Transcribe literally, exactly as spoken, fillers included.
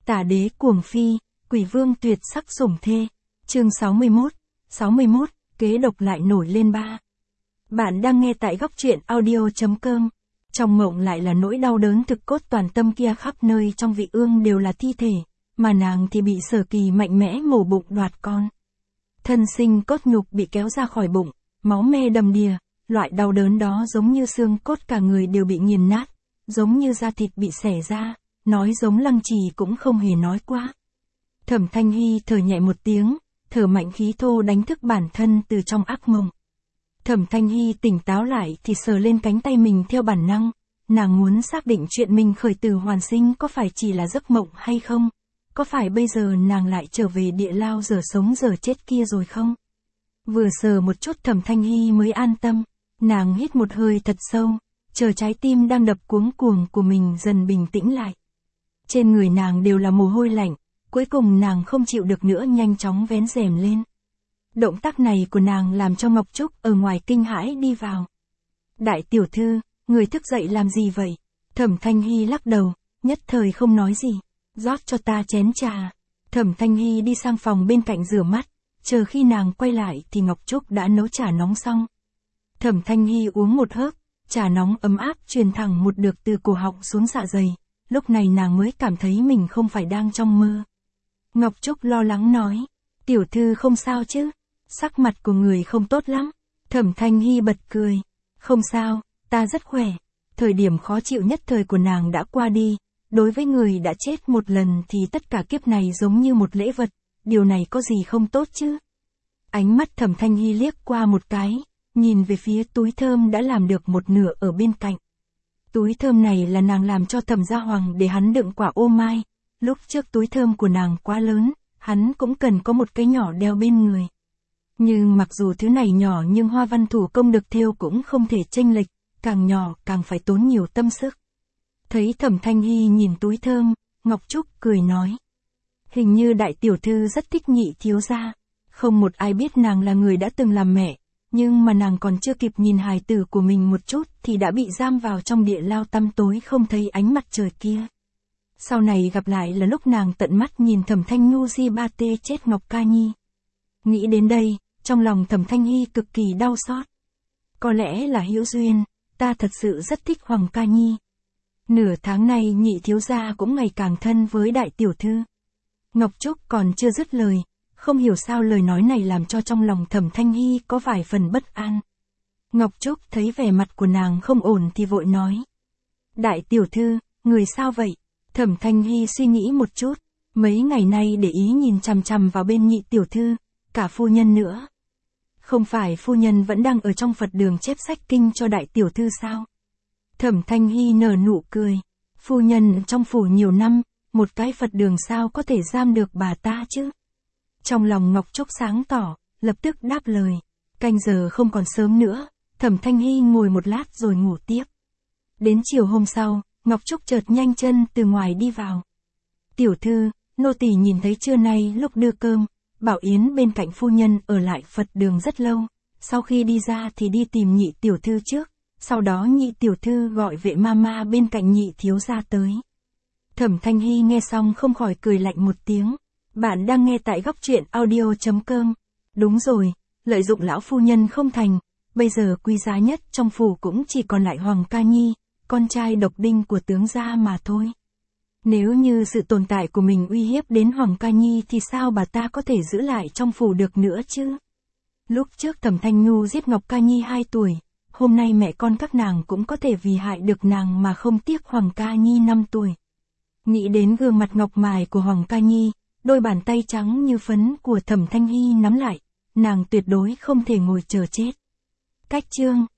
Tả đế cuồng phi, quỷ vương tuyệt sắc sủng thê. Chương sáu mươi mốt, sáu mươi mốt, kế độc lại nổi lên ba. Bạn đang nghe tại góc truyện audio chấm com. Trong mộng lại là nỗi đau đớn thực cốt toàn tâm kia, khắp nơi trong vị ương đều là thi thể, mà nàng thì bị Sở Kỳ mạnh mẽ mổ bụng đoạt con. Thân sinh cốt nhục bị kéo ra khỏi bụng, máu me đầm đìa, loại đau đớn đó giống như xương cốt cả người đều bị nghiền nát, giống như da thịt bị xẻ ra, nói giống Lăng Trì cũng không hề nói quá. Thẩm Thanh Hy thở nhẹ một tiếng, thở mạnh khí thô đánh thức bản thân từ trong ác mộng. Thẩm Thanh Hy tỉnh táo lại thì sờ lên cánh tay mình theo bản năng, nàng muốn xác định chuyện mình khởi tử hoàn sinh có phải chỉ là giấc mộng hay không, có phải bây giờ nàng lại trở về địa lao giờ sống giờ chết kia rồi không. Vừa sờ một chút Thẩm Thanh Hy mới an tâm, nàng hít một hơi thật sâu, chờ trái tim đang đập cuống cuồng của mình dần bình tĩnh lại. Trên người nàng đều là mồ hôi lạnh, cuối cùng nàng không chịu được nữa nhanh chóng vén rèm lên. Động tác này của nàng làm cho Ngọc Trúc ở ngoài kinh hãi đi vào. Đại tiểu thư, người thức dậy làm gì vậy? Thẩm Thanh Hy lắc đầu, nhất thời không nói gì. Rót cho ta chén trà. Thẩm Thanh Hy đi sang phòng bên cạnh rửa mắt, chờ khi nàng quay lại thì Ngọc Trúc đã nấu trà nóng xong. Thẩm Thanh Hy uống một hớp, trà nóng ấm áp truyền thẳng một được từ cổ họng xuống dạ dày, lúc này nàng mới cảm thấy mình không phải đang trong mơ. Ngọc Trúc lo lắng nói, tiểu thư không sao chứ? Sắc mặt của người không tốt lắm. Thẩm Thanh Hy bật cười, không sao, ta rất khỏe. Thời điểm khó chịu nhất thời của nàng đã qua đi, đối với người đã chết một lần thì tất cả kiếp này giống như một lễ vật, điều này có gì không tốt chứ? Ánh mắt Thẩm Thanh Hy liếc qua một cái, nhìn về phía túi thơm đã làm được một nửa ở bên cạnh. Túi thơm này là nàng làm cho Thẩm Gia Hoàng để hắn đựng quả ô mai, lúc trước túi thơm của nàng quá lớn, hắn cũng cần có một cái nhỏ đeo bên người. Nhưng mặc dù thứ này nhỏ nhưng hoa văn thủ công được thêu cũng không thể chênh lệch, càng nhỏ càng phải tốn nhiều tâm sức. Thấy Thẩm Thanh Hy nhìn túi thơm, Ngọc Trúc cười nói, hình như đại tiểu thư rất thích Nhị thiếu gia. Không một ai biết nàng là người đã từng làm mẹ, nhưng mà nàng còn chưa kịp nhìn hài tử của mình một chút thì đã bị giam vào trong địa lao tăm tối không thấy ánh mặt trời kia. Sau này gặp lại là lúc nàng tận mắt nhìn Thẩm Thanh Nhu di ba tê chết Ngọc Ca Nhi. Nghĩ đến đây, trong lòng Thẩm Thanh Hy cực kỳ đau xót. Có lẽ là hữu duyên, ta thật sự rất thích Hoàng Ca Nhi. Nửa tháng nay Nhị thiếu gia cũng ngày càng thân với đại tiểu thư. Ngọc Trúc còn chưa dứt lời, không hiểu sao lời nói này làm cho trong lòng Thẩm Thanh Hy có vài phần bất an. Ngọc Trúc thấy vẻ mặt của nàng không ổn thì vội nói, đại tiểu thư, người sao vậy? Thẩm Thanh Hy suy nghĩ một chút, mấy ngày nay để ý nhìn chằm chằm vào bên Nhị tiểu thư, cả phu nhân nữa. Không phải phu nhân vẫn đang ở trong Phật đường chép sách kinh cho đại tiểu thư sao? Thẩm Thanh Hy nở nụ cười, phu nhân trong phủ nhiều năm, một cái Phật đường sao có thể giam được bà ta chứ? Trong lòng Ngọc Trúc sáng tỏ, lập tức đáp lời, canh giờ không còn sớm nữa. Thẩm Thanh Hy ngồi một lát rồi ngủ tiếp. Đến chiều hôm sau, Ngọc Trúc chợt nhanh chân từ ngoài đi vào. Tiểu thư, nô tỳ nhìn thấy trưa nay lúc đưa cơm, Bảo Yến bên cạnh phu nhân ở lại Phật đường rất lâu, sau khi đi ra thì đi tìm Nhị tiểu thư trước, sau đó Nhị tiểu thư gọi vệ ma ma bên cạnh Nhị thiếu gia tới. Thẩm Thanh Hy nghe xong không khỏi cười lạnh một tiếng. Bạn đang nghe tại góc truyện audio chấm com. Đúng rồi, lợi dụng lão phu nhân không thành, bây giờ quý giá nhất trong phủ cũng chỉ còn lại Hoàng Ca Nhi, con trai độc đinh của tướng gia mà thôi. Nếu như sự tồn tại của mình uy hiếp đến Hoàng Ca Nhi thì sao bà ta có thể giữ lại trong phủ được nữa chứ? Lúc trước Thẩm Thanh Nhu giết Ngọc Ca Nhi hai tuổi, hôm nay mẹ con các nàng cũng có thể vì hại được nàng mà không tiếc Hoàng Ca Nhi năm tuổi. Nghĩ đến gương mặt ngọc mài của Hoàng Ca Nhi, đôi bàn tay trắng như phấn của Thẩm Thanh Hy nắm lại, nàng tuyệt đối không thể ngồi chờ chết. Cách chương